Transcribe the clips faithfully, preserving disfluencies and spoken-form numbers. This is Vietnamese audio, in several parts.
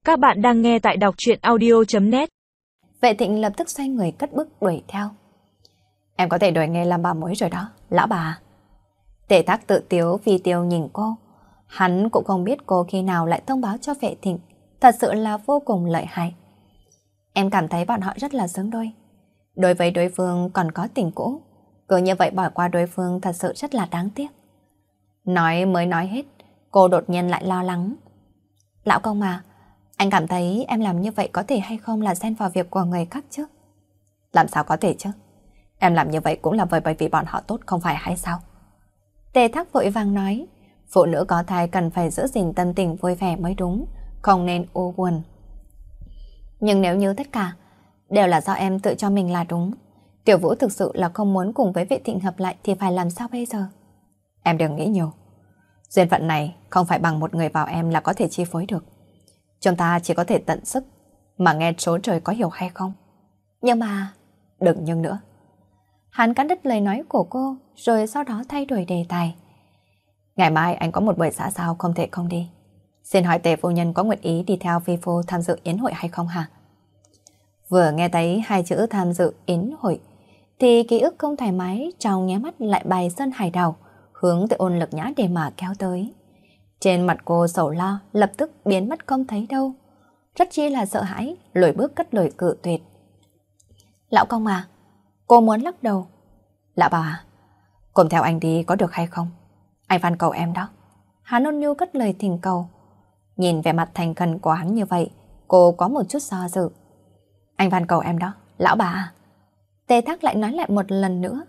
Các bạn đang nghe tại đọc truyện audio chấm net. Vệ Thịnh lập tức xoay người cất bước đuổi theo. Em có thể đổi nghề làm bà mối rồi đó, lão bà. Tề Thác tự tiếu phi tiêu nhìn cô. Hắn cũng không biết cô khi nào lại thông báo cho Vệ Thịnh. Thật sự là vô cùng lợi hại. Em cảm thấy bọn họ rất là xứng đôi. Đối với đối phương còn có tình cũ, cứ như vậy bỏ qua đối phương thật sự rất là đáng tiếc. Nói mới nói hết, cô đột nhiên lại lo lắng. Lão công mà, anh cảm thấy em làm như vậy có thể hay không là xen vào việc của người khác chứ? Làm sao có thể chứ? Em làm như vậy cũng là bởi bởi vì bọn họ tốt không phải hay sao? Tề Thác vội vàng nói, phụ nữ có thai cần phải giữ gìn tâm tình vui vẻ mới đúng, không nên u buồn. Nhưng nếu như tất cả đều là do em tự cho mình là đúng, Tiểu Vũ thực sự là không muốn cùng với Vệ Thịnh hợp lại thì phải làm sao bây giờ? Em đừng nghĩ nhiều. Duyên phận này không phải bằng một người vào em là có thể chi phối được. Chúng ta chỉ có thể tận sức mà nghe số trời có hiểu hay không. Nhưng mà... Đừng nhưng nữa. Hắn cắt đứt lời nói của cô rồi sau đó thay đổi đề tài. Ngày mai anh có một buổi xã giao không thể không đi. Xin hỏi Tề phu nhân có nguyện ý đi theo phi phu tham dự yến hội hay không hả? Vừa nghe thấy hai chữ tham dự yến hội thì ký ức không thoải mái trong nháy mắt lại bài Sơn Hải Đảo hướng tới Ôn Lực Nhã để mà kéo tới. Trên mặt cô sầu lo lập tức biến mất không thấy đâu. Rất chi là sợ hãi, lùi bước cất lời cự tuyệt. Lão công à, cô muốn lắc đầu. Lão bà à, cùng theo anh đi có được hay không? Anh van cầu em đó. Hắn ôn nhu cất lời thỉnh cầu. Nhìn vẻ mặt thành khẩn của hắn như vậy, cô có một chút do dự. Anh van cầu em đó, lão bà à. Tề Thác lại nói lại một lần nữa.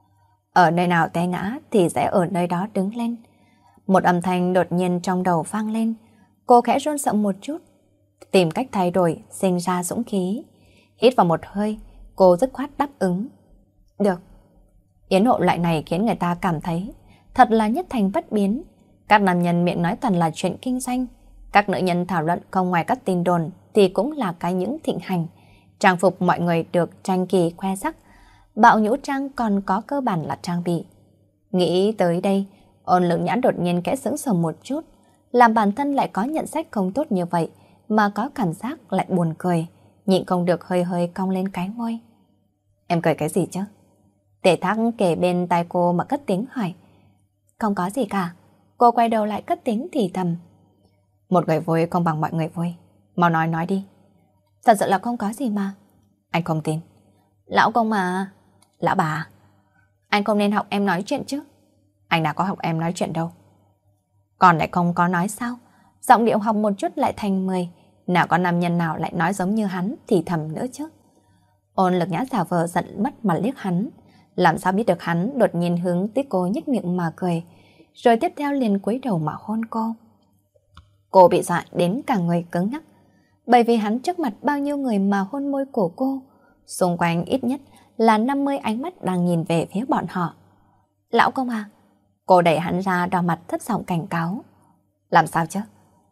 Ở nơi nào té ngã thì sẽ ở nơi đó đứng lên. Một âm thanh đột nhiên trong đầu vang lên. Cô khẽ run sợ một chút, tìm cách thay đổi, sinh ra dũng khí. Hít vào một hơi, cô dứt khoát đáp ứng. Được. Yến hội loại này khiến người ta cảm thấy thật là nhất thành bất biến. Các nam nhân miệng nói toàn là chuyện kinh doanh. Các nữ nhân thảo luận không ngoài các tin đồn thì cũng là cái những thịnh hành. Trang phục mọi người được tranh kỳ khoe sắc. Bạo nhũ trang còn có cơ bản là trang bị. Nghĩ tới đây, Ôn Lực Nhã đột nhiên kẽ sững sờ một chút, làm bản thân lại có nhận xét không tốt như vậy, mà có cảm giác lại buồn cười, nhịn không được hơi hơi cong lên cái môi. Em cười cái gì chứ? Tề Thác kề bên tai cô mà cất tiếng hỏi. Không có gì cả. Cô quay đầu lại cất tiếng thì thầm. Một người vui không bằng mọi người vui. Mau nói nói đi. Thật sự là không có gì mà. Anh không tin. Lão công mà. Lão bà. Anh không nên học em nói chuyện chứ. Anh đã có học em nói chuyện đâu. Còn lại không có nói sao? Giọng điệu học một chút lại thành mười. Nào có nam nhân nào lại nói giống như hắn thì thầm nữa chứ. Ôn Lực Nhã giả vờ giận mất mà liếc hắn. Làm sao biết được hắn đột nhiên hướng tới cô nhếch miệng mà cười. Rồi tiếp theo liền cúi đầu mà hôn cô. Cô bị dọa đến cả người cứng nhắc. Bởi vì hắn trước mặt bao nhiêu người mà hôn môi của cô. Xung quanh ít nhất là năm mươi ánh mắt đang nhìn về phía bọn họ. Lão công à. Cô đẩy hắn ra đỏ mặt thấp giọng cảnh cáo. Làm sao chứ?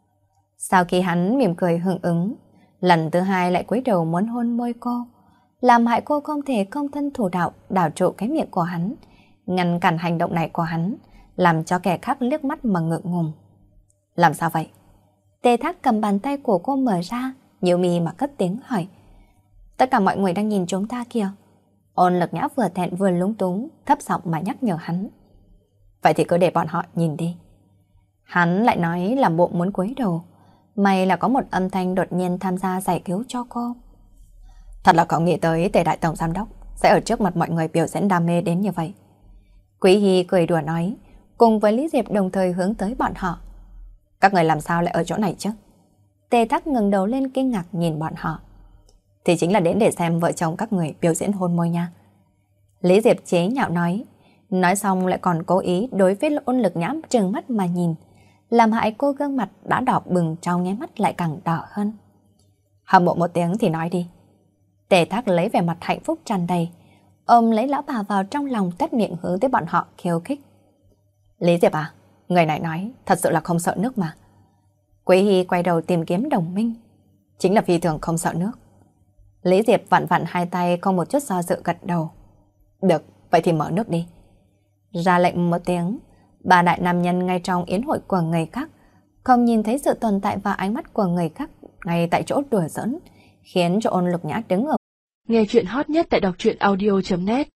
Sau khi hắn mỉm cười hưởng ứng, lần thứ hai lại cúi đầu muốn hôn môi cô, làm hại cô không thể không thân thủ đạo đảo trụ cái miệng của hắn, ngăn cản hành động này của hắn, làm cho kẻ khác liếc mắt mà ngượng ngùng. Làm sao vậy? Tề Thác cầm bàn tay của cô mở ra, nhíu mi mà cất tiếng hỏi. Tất cả mọi người đang nhìn chúng ta kìa. Ôn Lực Nhã vừa thẹn vừa lúng túng, thấp giọng mà nhắc nhở hắn. Vậy thì cứ để bọn họ nhìn đi. Hắn lại nói làm bộ muốn cúi đầu. May là có một âm thanh đột nhiên tham gia giải cứu cho cô. Thật là không nghĩ tới Tề đại tổng giám đốc sẽ ở trước mặt mọi người biểu diễn đam mê đến như vậy. Quý Hy cười đùa nói, cùng với Lý Diệp đồng thời hướng tới bọn họ. Các người làm sao lại ở chỗ này chứ? Tề Thác ngẩng đầu lên kinh ngạc nhìn bọn họ. Thì chính là đến để xem vợ chồng các người biểu diễn hôn môi nha. Lý Diệp chế nhạo nói. Nói xong lại còn cố ý đối với Ôn Lực Nhã trừng mắt mà nhìn, làm hại cô gương mặt đã đỏ bừng trong nháy mắt lại càng đỏ hơn. Hâm mộ một tiếng thì nói đi. Tề Thác lấy vẻ mặt hạnh phúc tràn đầy, ôm lấy lão bà vào trong lòng, tét miệng hướng tới bọn họ khiêu khích. Lý Diệp à, người này nói thật sự là không sợ nước mà. Quý Hy quay đầu tìm kiếm đồng minh. Chính là phi thường không sợ nước. Lý Diệp vặn vặn hai tay không một chút do dự gật đầu. Được, vậy thì mở nước đi. Ra lệnh một tiếng, ba đại nam nhân ngay trong yến hội của người khác, không nhìn thấy sự tồn tại và ánh mắt của người khác ngay tại chỗ đùa giỡn, khiến cho Ôn Lục Nhã đứng ở. Nghe chuyện hot nhất tại đọc truyện audio chấm net.